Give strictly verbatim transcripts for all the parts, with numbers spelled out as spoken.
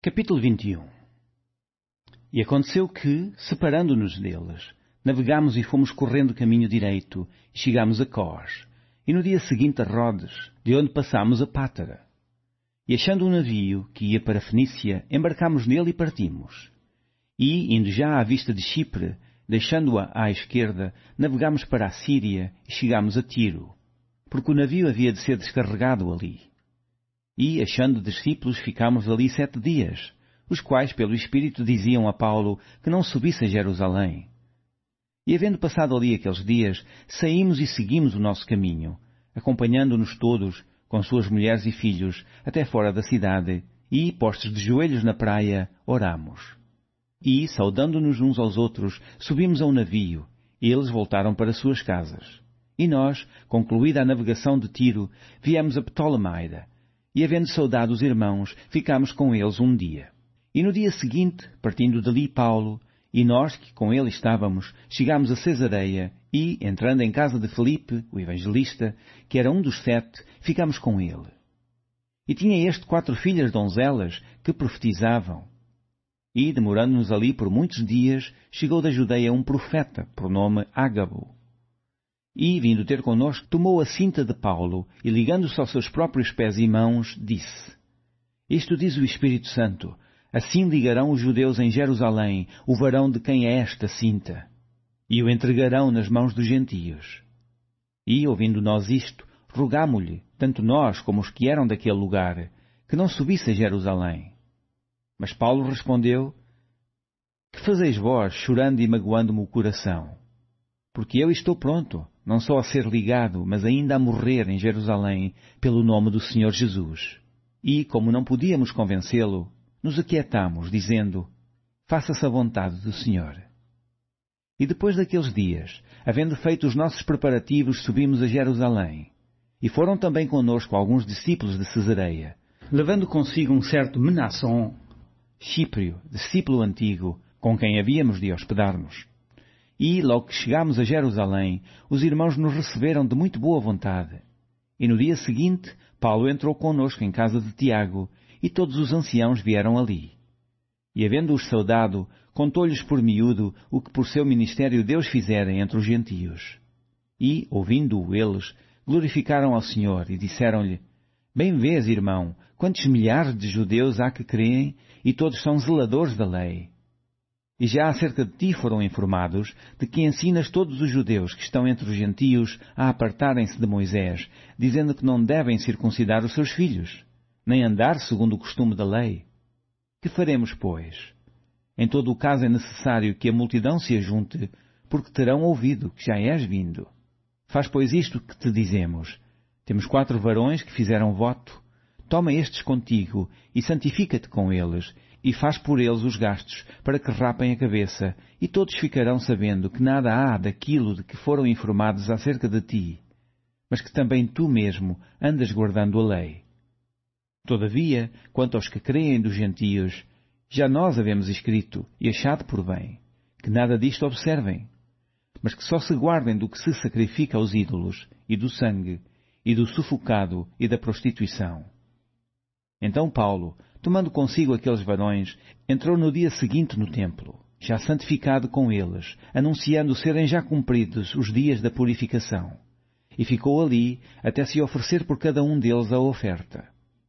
Capítulo vinte e um. E aconteceu que, separando-nos deles, navegámos e fomos correndo caminho direito, e chegámos a Cós, e no dia seguinte a Rodes, de onde passámos a Pátara. E achando um navio que ia para Fenícia, embarcámos nele e partimos. E, indo já à vista de Chipre, deixando-a à esquerda, navegámos para a Síria e chegámos a Tiro, porque o navio havia de ser descarregado ali. E, achando discípulos, ficámos ali sete dias, os quais, pelo Espírito, diziam a Paulo que não subisse a Jerusalém. E, havendo passado ali aqueles dias, saímos e seguimos o nosso caminho, acompanhando-nos todos, com suas mulheres e filhos, até fora da cidade, e, postos de joelhos na praia, oramos. E, saudando-nos uns aos outros, subimos a um navio, e eles voltaram para suas casas. E nós, concluída a navegação de Tiro, viemos a Ptolemaida, e, havendo saudado os irmãos, ficámos com eles um dia. E no dia seguinte, partindo dali Paulo, e nós, que com ele estávamos, chegámos a Cesareia, e, entrando em casa de Filipe, o evangelista, que era um dos sete, ficámos com ele. E tinha este quatro filhas donzelas, que profetizavam. E, demorando-nos ali por muitos dias, chegou da Judeia um profeta, por nome Ágabo. E, vindo ter connosco, tomou a cinta de Paulo, e ligando-se aos seus próprios pés e mãos, disse: Isto diz o Espírito Santo, assim ligarão os judeus em Jerusalém o varão de quem é esta cinta, e o entregarão nas mãos dos gentios. E, ouvindo nós isto, rogámo-lhe, tanto nós como os que eram daquele lugar, que não subisse a Jerusalém. Mas Paulo respondeu: Que fazeis vós, chorando e magoando-me o coração? Porque eu estou pronto, não só a ser ligado, mas ainda a morrer em Jerusalém, pelo nome do Senhor Jesus. E, como não podíamos convencê-lo, nos aquietámos, dizendo: Faça-se a vontade do Senhor. E depois daqueles dias, havendo feito os nossos preparativos, subimos a Jerusalém. E foram também conosco alguns discípulos de Cesareia, levando consigo um certo Menasson, Chíprio, discípulo antigo, com quem havíamos de hospedar-nos. E, logo que chegámos a Jerusalém, os irmãos nos receberam de muito boa vontade. E no dia seguinte, Paulo entrou conosco em casa de Tiago, e todos os anciãos vieram ali. E, havendo-os saudado, contou-lhes por miúdo o que por seu ministério Deus fizera entre os gentios. E, ouvindo-o eles, glorificaram ao Senhor e disseram-lhe: Bem vês, irmão, quantos milhares de judeus há que creem, e todos são zeladores da lei. E já acerca de ti foram informados de que ensinas todos os judeus que estão entre os gentios a apartarem-se de Moisés, dizendo que não devem circuncidar os seus filhos, nem andar segundo o costume da lei. Que faremos, pois? Em todo o caso é necessário que a multidão se ajunte, porque terão ouvido que já és vindo. Faz, pois, isto que te dizemos. Temos quatro varões que fizeram voto. Toma estes contigo e santifica-te com eles, e faz por eles os gastos, para que rapem a cabeça, e todos ficarão sabendo que nada há daquilo de que foram informados acerca de ti, mas que também tu mesmo andas guardando a lei. Todavia, quanto aos que creem dos gentios, já nós havemos escrito, e achado por bem, que nada disto observem, mas que só se guardem do que se sacrifica aos ídolos, e do sangue, e do sufocado, e da prostituição. Então Paulo, tomando consigo aqueles varões, entrou no dia seguinte no templo, já santificado com eles, anunciando serem já cumpridos os dias da purificação, e ficou ali até se oferecer por cada um deles a oferta.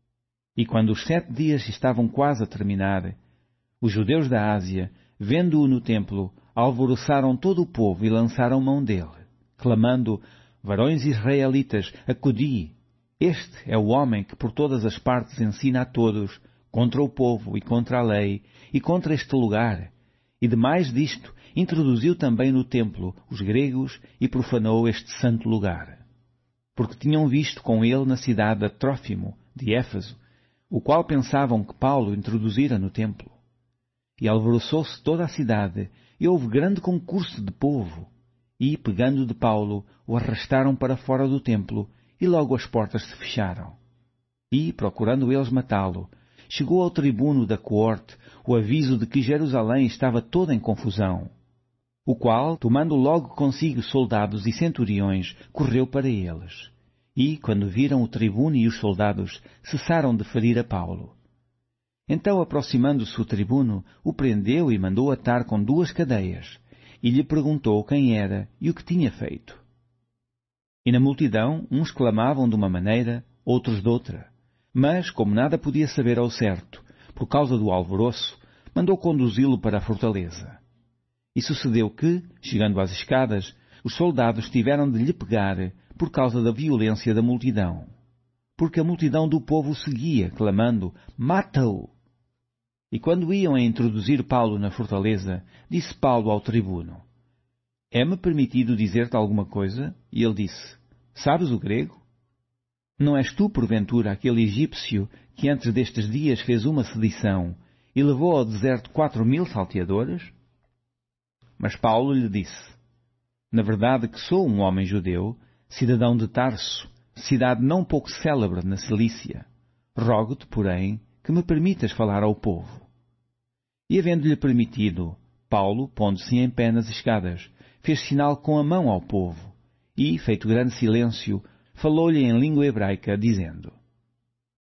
E quando os sete dias estavam quase a terminar, os judeus da Ásia, vendo-o no templo, alvoroçaram todo o povo e lançaram mão dele, clamando: Varões israelitas, acudi! Este é o homem que por todas as partes ensina a todos, contra o povo e contra a lei, e contra este lugar. E demais disto, introduziu também no templo os gregos e profanou este santo lugar. Porque tinham visto com ele na cidade a Trófimo, de Éfeso, o qual pensavam que Paulo introduzira no templo. E alvoroçou-se toda a cidade, e houve grande concurso de povo. E, pegando de Paulo, o arrastaram para fora do templo, e logo as portas se fecharam. E, procurando eles matá-lo, chegou ao tribuno da coorte o aviso de que Jerusalém estava toda em confusão, o qual, tomando logo consigo soldados e centuriões, correu para eles. E, quando viram o tribuno e os soldados, cessaram de ferir a Paulo. Então, aproximando-se o tribuno, o prendeu e mandou atar com duas cadeias, e lhe perguntou quem era e o que tinha feito. E na multidão, uns clamavam de uma maneira, outros de outra. Mas, como nada podia saber ao certo, por causa do alvoroço, mandou conduzi-lo para a fortaleza. E sucedeu que, chegando às escadas, os soldados tiveram de lhe pegar por causa da violência da multidão. Porque a multidão do povo o seguia, clamando, mata-o! E quando iam a introduzir Paulo na fortaleza, disse Paulo ao tribuno, é-me permitido dizer-te alguma coisa? E ele disse, sabes o grego? Não és tu, porventura, aquele egípcio que antes destes dias fez uma sedição e levou ao deserto quatro mil salteadores? Mas Paulo lhe disse, na verdade que sou um homem judeu, cidadão de Tarso, cidade não pouco célebre na Cilícia. Rogo-te, porém, que me permitas falar ao povo. E havendo-lhe permitido, Paulo, pondo-se em pé nas escadas, fez sinal com a mão ao povo, e, feito grande silêncio, falou-lhe em língua hebraica, dizendo,